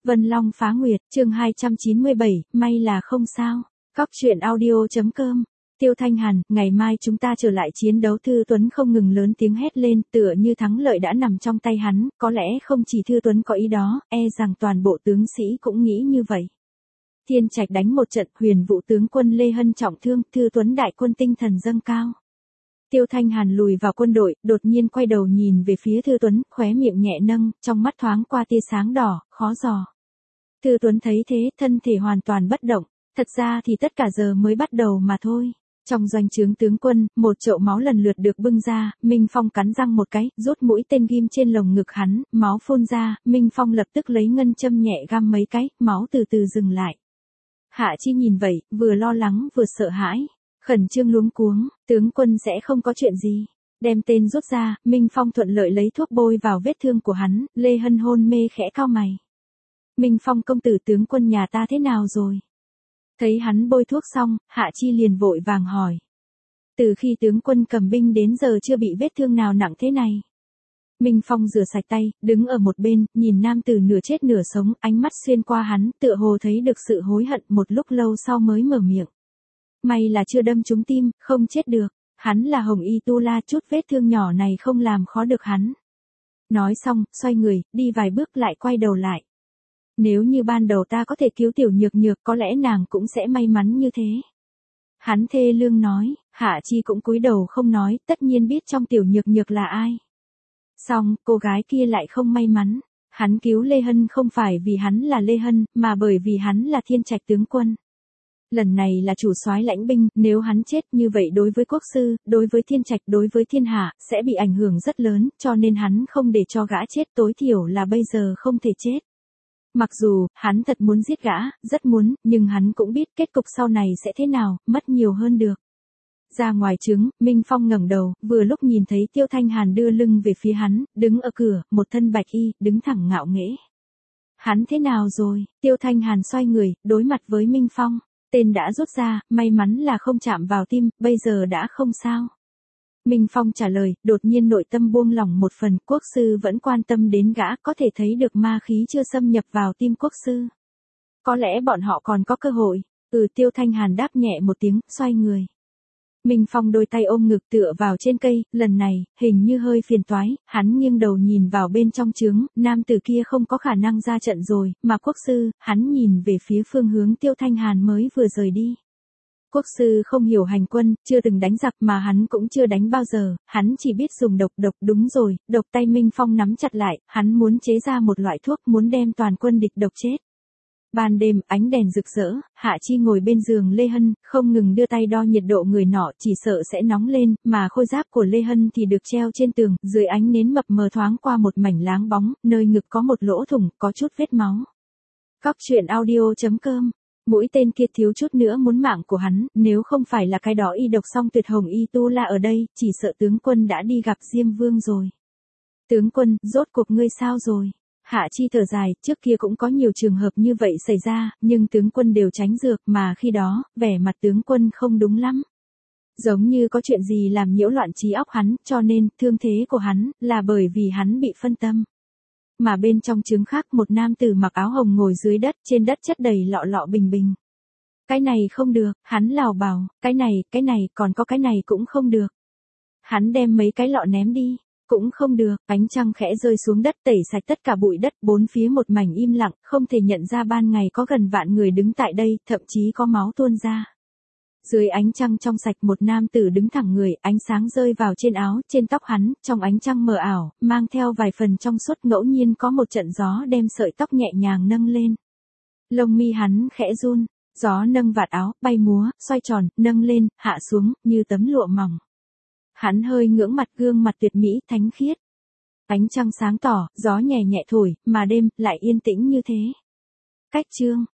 Vân Long phá nguyệt, chương 297, may là không sao. Cóc truyện audio.com. Tiêu Thanh Hàn, ngày mai chúng ta trở lại chiến đấu. Thư Tuấn không ngừng lớn tiếng hét lên, tựa như thắng lợi đã nằm trong tay hắn, có lẽ không chỉ Thư Tuấn có ý đó, rằng toàn bộ tướng sĩ cũng nghĩ như vậy. Thiên Trạch đánh một trận, Huyền Vũ tướng quân Lê Hân trọng thương, Thư Tuấn đại quân tinh thần dâng cao. Tiêu Thanh Hàn lùi vào quân đội, đột nhiên quay đầu nhìn về phía Thư Tuấn, khóe miệng nhẹ nâng, trong mắt thoáng qua tia sáng đỏ, khó dò. Thư Tuấn thấy thế, thân thể hoàn toàn bất động, thật ra thì tất cả giờ mới bắt đầu mà thôi. Trong doanh trướng tướng quân, một chậu máu lần lượt được bưng ra, Minh Phong cắn răng một cái, rút mũi tên ghim trên lồng ngực hắn, máu phun ra, Minh Phong lập tức lấy ngân châm nhẹ găm mấy cái, máu từ từ dừng lại. Hạ Chi nhìn vậy, vừa lo lắng vừa sợ hãi. Khẩn trương luống cuống, tướng quân sẽ không có chuyện gì. Đem tên rút ra, Minh Phong thuận lợi lấy thuốc bôi vào vết thương của hắn, Lê Hân hôn mê khẽ cau mày. Minh Phong công tử, tướng quân nhà ta thế nào rồi? Thấy hắn bôi thuốc xong, Hạ Chi liền vội vàng hỏi. Từ khi tướng quân cầm binh đến giờ chưa bị vết thương nào nặng thế này. Minh Phong rửa sạch tay, đứng ở một bên, nhìn nam tử nửa chết nửa sống, ánh mắt xuyên qua hắn, tựa hồ thấy được sự hối hận, một lúc lâu sau mới mở miệng. May là chưa đâm trúng tim, không chết được. Hắn là Hồng Y Tu La, chút vết thương nhỏ này không làm khó được hắn. Nói xong, xoay người, đi vài bước lại quay đầu lại. Nếu như ban đầu ta có thể cứu Tiểu Nhược Nhược, có lẽ nàng cũng sẽ may mắn như thế. Hắn thê lương nói, Hạ Chi cũng cúi đầu không nói, tất nhiên biết trong Tiểu Nhược Nhược là ai. Xong, cô gái kia lại không may mắn. Hắn cứu Lê Hân không phải vì hắn là Lê Hân, mà bởi vì hắn là Thiên Trạch tướng quân. Lần này là chủ soái lãnh binh, nếu hắn chết như vậy đối với quốc sư, đối với Thiên Trạch, đối với thiên hạ, sẽ bị ảnh hưởng rất lớn, cho nên hắn không để cho gã chết, tối thiểu là bây giờ không thể chết. Mặc dù, hắn thật muốn giết gã, rất muốn, nhưng hắn cũng biết kết cục sau này sẽ thế nào, mất nhiều hơn được. Ra ngoài trướng, Minh Phong ngẩng đầu, vừa lúc nhìn thấy Tiêu Thanh Hàn đưa lưng về phía hắn, đứng ở cửa, một thân bạch y, đứng thẳng ngạo nghễ. Hắn thế nào rồi? Tiêu Thanh Hàn xoay người, đối mặt với Minh Phong. Tên đã rút ra, may mắn là không chạm vào tim, bây giờ đã không sao. Minh Phong trả lời, đột nhiên nội tâm buông lỏng một phần, quốc sư vẫn quan tâm đến gã, có thể thấy được ma khí chưa xâm nhập vào tim quốc sư. Có lẽ bọn họ còn có cơ hội. Tiêu Thanh Hàn đáp nhẹ một tiếng, xoay người. Minh Phong đôi tay ôm ngực tựa vào trên cây, lần này, hình như hơi phiền toái, hắn nghiêng đầu nhìn vào bên trong trướng, nam tử kia không có khả năng ra trận rồi, mà quốc sư, hắn nhìn về phía phương hướng Tiêu Thanh Hàn mới vừa rời đi. Quốc sư không hiểu hành quân, chưa từng đánh giặc mà hắn cũng chưa đánh bao giờ, hắn chỉ biết dùng độc, đúng rồi, độc. Tay Minh Phong nắm chặt lại, hắn muốn chế ra một loại thuốc, muốn đem toàn quân địch độc chết. Ban đêm, ánh đèn rực rỡ, Hạ Chi ngồi bên giường Lê Hân, không ngừng đưa tay đo nhiệt độ người nọ, chỉ sợ sẽ nóng lên, mà khôi giáp của Lê Hân thì được treo trên tường, dưới ánh nến mập mờ thoáng qua một mảnh láng bóng, nơi ngực có một lỗ thủng, có chút vết máu. Cóc truyện audio.com. Mũi tên kia thiếu chút nữa muốn mạng của hắn, nếu không phải là cái đó y độc song tuyệt Hồng Y Tu La ở đây, chỉ sợ tướng quân đã đi gặp Diêm Vương rồi. Tướng quân, rốt cuộc ngươi sao rồi? Hạ Chi thở dài, trước kia cũng có nhiều trường hợp như vậy xảy ra, nhưng tướng quân đều tránh dược, mà khi đó, vẻ mặt tướng quân không đúng lắm. Giống như có chuyện gì làm nhiễu loạn trí óc hắn, cho nên, thương thế của hắn, là bởi vì hắn bị phân tâm. Mà bên trong trướng khác, một nam tử mặc áo hồng ngồi dưới đất, trên đất chất đầy lọ lọ bình bình. Cái này không được, hắn lảo bảo, cái này, còn có cái này cũng không được. Hắn đem mấy cái lọ ném đi. Cũng không được, ánh trăng khẽ rơi xuống đất tẩy sạch tất cả bụi đất, bốn phía một mảnh im lặng, không thể nhận ra ban ngày có gần vạn người đứng tại đây, thậm chí có máu tuôn ra. Dưới ánh trăng trong sạch, một nam tử đứng thẳng người, ánh sáng rơi vào trên áo, trên tóc hắn, trong ánh trăng mờ ảo, mang theo vài phần trong suốt, ngẫu nhiên có một trận gió đem sợi tóc nhẹ nhàng nâng lên. Lông mi hắn khẽ run, gió nâng vạt áo, bay múa, xoay tròn, nâng lên, hạ xuống, như tấm lụa mỏng. Hắn hơi ngưỡng mặt, gương mặt tuyệt mỹ, thánh khiết. Ánh trăng sáng tỏ, gió nhẹ nhẹ thổi, mà đêm lại yên tĩnh như thế. Cách chương